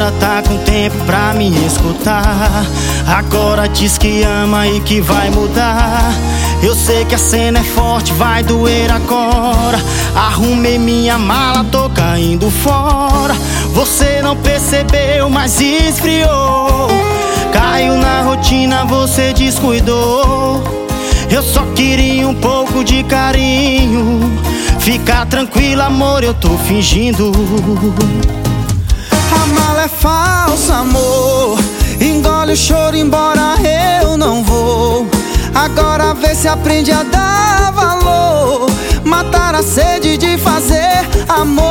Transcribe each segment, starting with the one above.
Agora tá com tempo pra me escutar. Agora diz que ama e que vai mudar. Eu sei que a cena é forte, vai doer agora. Arrumei minha mala, tô caindo fora. Você não percebeu, mas esfriou. Caiu na rotina, você descuidou. Eu só queria um pouco de carinho. Fica tranquila, amor, eu tô fingindo. A mala é falsa, amor. Engole o choro, embora eu não vou. Agora vê se aprende a dar valor. Matar a sede de fazer amor.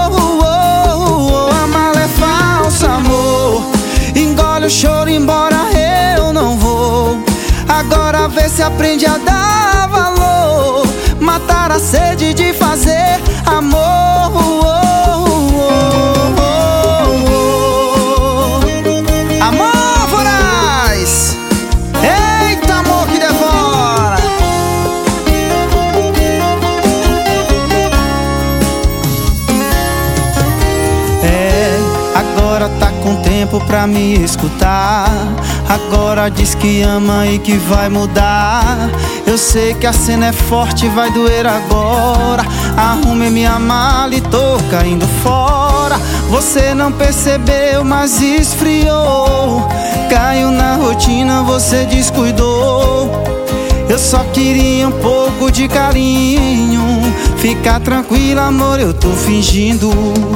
A mala é falsa, amor. Engole o choro, embora eu não vou. Agora vê se aprende a dar valor. Matar a sede de fazer amor. Amor voraz, eita amor que devora. Agora tá com tempo pra me escutar. Agora diz que ama e que vai mudar. Eu sei que a cena é forte, vai doer agora. Arrumei minha mala e tô caindo fora. Você não percebeu, mas esfriou. Caiu na rotina, você descuidou. Eu só queria um pouco de carinho. Fica tranquila, amor, eu tô fingindo.